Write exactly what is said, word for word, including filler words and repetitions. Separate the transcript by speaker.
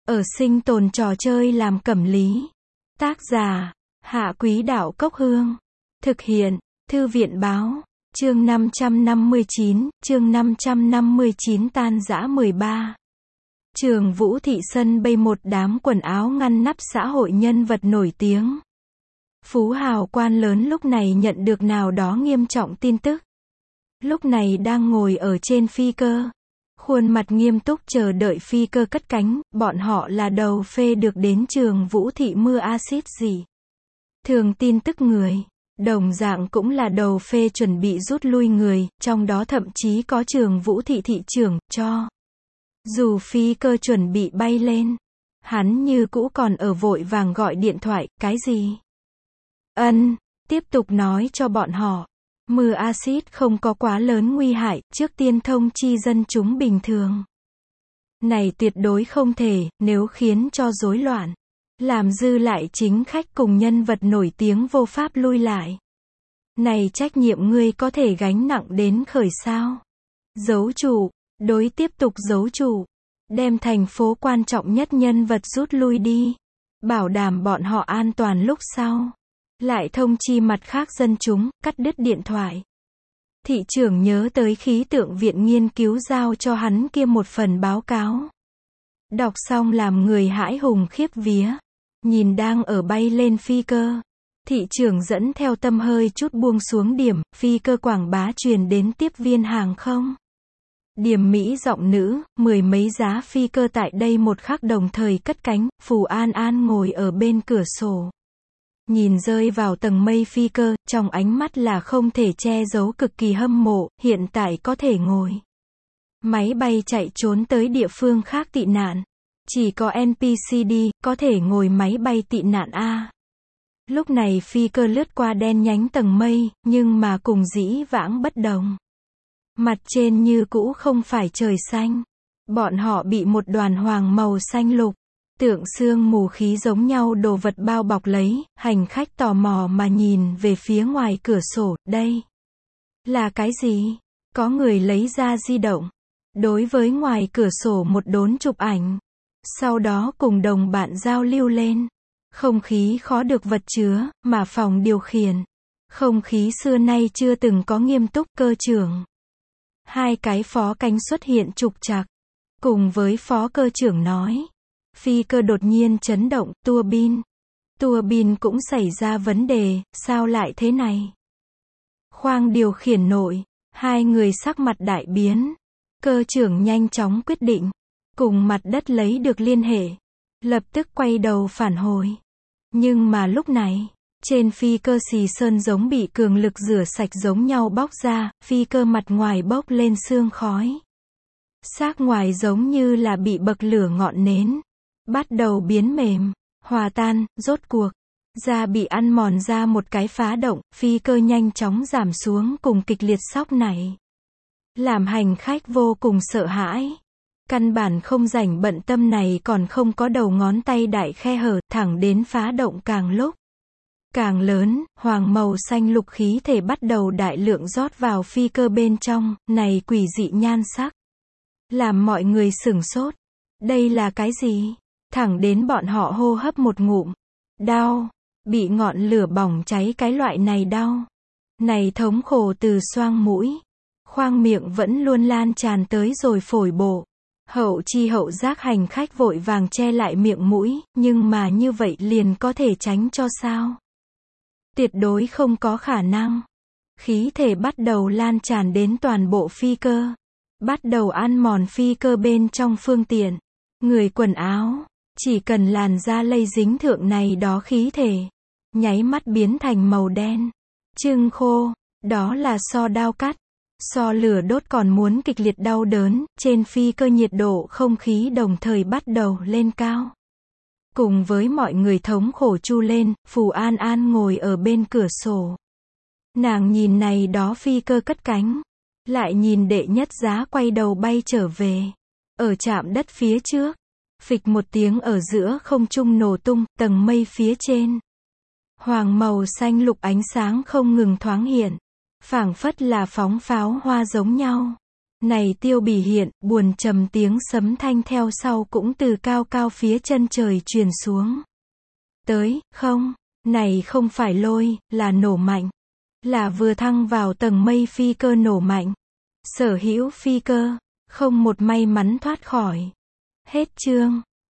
Speaker 1: Ở sinh tồn trò chơi làm cẩm lý. Tác giả, Hạ Quý Đạo Cốc Hương. Thực hiện, Thư viện Báo. Chương năm trăm năm mươi chín, chương năm trăm năm mươi chín tan rã mười ba. Trường Vũ Thị sân bày một đám quần áo ngăn nắp xã hội nhân vật nổi tiếng. Phú hào quan lớn lúc này nhận được nào đó nghiêm trọng tin tức. Lúc này đang ngồi ở trên phi cơ. Khuôn mặt nghiêm túc chờ đợi phi cơ cất cánh, bọn họ là đầu phê được đến Trường Vũ Thị mưa axit gì. Thường tin tức người. Đồng dạng cũng là đầu phê chuẩn bị rút lui người, trong đó thậm chí có Trường Vũ Thị thị trưởng, cho. Dù phi cơ chuẩn bị bay lên, hắn như cũ còn ở vội vàng gọi điện thoại, cái gì? Ân, tiếp tục nói cho bọn họ. Mưa axit không có quá lớn nguy hại, trước tiên thông chi dân chúng bình thường. Này tuyệt đối không thể, nếu khiến cho rối loạn. Làm dư lại chính khách cùng nhân vật nổi tiếng vô pháp lui lại. Này trách nhiệm ngươi có thể gánh nặng đến khởi sao? Giấu chủ, đối tiếp tục giấu chủ. Đem thành phố quan trọng nhất nhân vật rút lui đi. Bảo đảm bọn họ an toàn lúc sau. Lại thông chi mặt khác dân chúng, cắt đứt điện thoại. Thị trưởng nhớ tới khí tượng viện nghiên cứu giao cho hắn kia một phần báo cáo. Đọc xong làm người hãi hùng khiếp vía. Nhìn đang ở bay lên phi cơ. Thị trưởng dẫn theo tâm hơi chút buông xuống điểm, phi cơ quảng bá truyền đến tiếp viên hàng không. Điểm Mỹ giọng nữ, mười mấy giá phi cơ tại đây một khắc đồng thời cất cánh, Phù An An ngồi ở bên cửa sổ. Nhìn rơi vào tầng mây phi cơ, trong ánh mắt là không thể che giấu cực kỳ hâm mộ, hiện tại có thể ngồi máy bay chạy trốn tới địa phương khác tị nạn. Chỉ có en pê xê đê, có thể ngồi máy bay tị nạn A. Lúc này phi cơ lướt qua đen nhánh tầng mây, nhưng mà cùng dĩ vãng bất đồng. Mặt trên như cũ không phải trời xanh. Bọn họ bị một đoàn hoàng màu xanh lục. Tượng sương mù khí giống nhau đồ vật bao bọc lấy, hành khách tò mò mà nhìn về phía ngoài cửa sổ, đây. Là cái gì? Có người lấy ra di động. Đối với ngoài cửa sổ một đốn chụp ảnh. Sau đó cùng đồng bạn giao lưu lên. Không khí khó được vật chứa, mà phòng điều khiển. Không khí xưa nay chưa từng có nghiêm túc cơ trưởng. Hai cái phó cánh xuất hiện trục trặc. Cùng với phó cơ trưởng nói. Phi cơ đột nhiên chấn động, tua bin. Tua bin cũng xảy ra vấn đề, sao lại thế này? Khoang điều khiển nội. Hai người sắc mặt đại biến. Cơ trưởng nhanh chóng quyết định. Cùng mặt đất lấy được liên hệ. Lập tức quay đầu phản hồi. Nhưng mà lúc này, trên phi cơ xì sơn giống bị cường lực rửa sạch giống nhau bóc ra, phi cơ mặt ngoài bốc lên sương khói. Xác ngoài giống như là bị bậc lửa ngọn nến. Bắt đầu biến mềm, hòa tan, rốt cuộc. Da bị ăn mòn ra một cái phá động, phi cơ nhanh chóng giảm xuống cùng kịch liệt sóc này. Làm hành khách vô cùng sợ hãi. Căn bản không rảnh bận tâm này còn không có đầu ngón tay đại khe hở, thẳng đến phá động càng lúc càng lớn, hoàng màu xanh lục khí thể bắt đầu đại lượng rót vào phi cơ bên trong, này quỷ dị nhan sắc. Làm mọi người sửng sốt. Đây là cái gì? Thẳng đến bọn họ hô hấp một ngụm. Đau. Bị ngọn lửa bỏng cháy cái loại này đau. Này thống khổ từ xoang mũi. Khoang miệng vẫn luôn lan tràn tới rồi phổi bộ. Hậu chi hậu giác hành khách vội vàng che lại miệng mũi, nhưng mà như vậy liền có thể tránh cho sao? Tuyệt đối không có khả năng. Khí thể bắt đầu lan tràn đến toàn bộ phi cơ. Bắt đầu ăn mòn phi cơ bên trong phương tiện. Người quần áo. Chỉ cần làn da lây dính thượng này đó khí thể. Nháy mắt biến thành màu đen. Trưng khô. Đó là so đao cắt. So lửa đốt còn muốn kịch liệt đau đớn, trên phi cơ nhiệt độ không khí đồng thời bắt đầu lên cao. Cùng với mọi người thống khổ chu lên, Phù An An ngồi ở bên cửa sổ. Nàng nhìn này đó phi cơ cất cánh. Lại nhìn đệ nhất giá quay đầu bay trở về. Ở trạm đất phía trước. Phịch một tiếng ở giữa không trung nổ tung, tầng mây phía trên. Hoàng màu xanh lục ánh sáng không ngừng thoáng hiện. Phảng phất là phóng pháo hoa giống nhau. Này Tiêu Bỉ hiện, buồn trầm tiếng sấm thanh theo sau cũng từ cao cao phía chân trời truyền xuống. Tới, không, này không phải lôi, là nổ mạnh. Là vừa thăng vào tầng mây phi cơ nổ mạnh. Sở hữu phi cơ, không một may mắn thoát khỏi. Hết chương.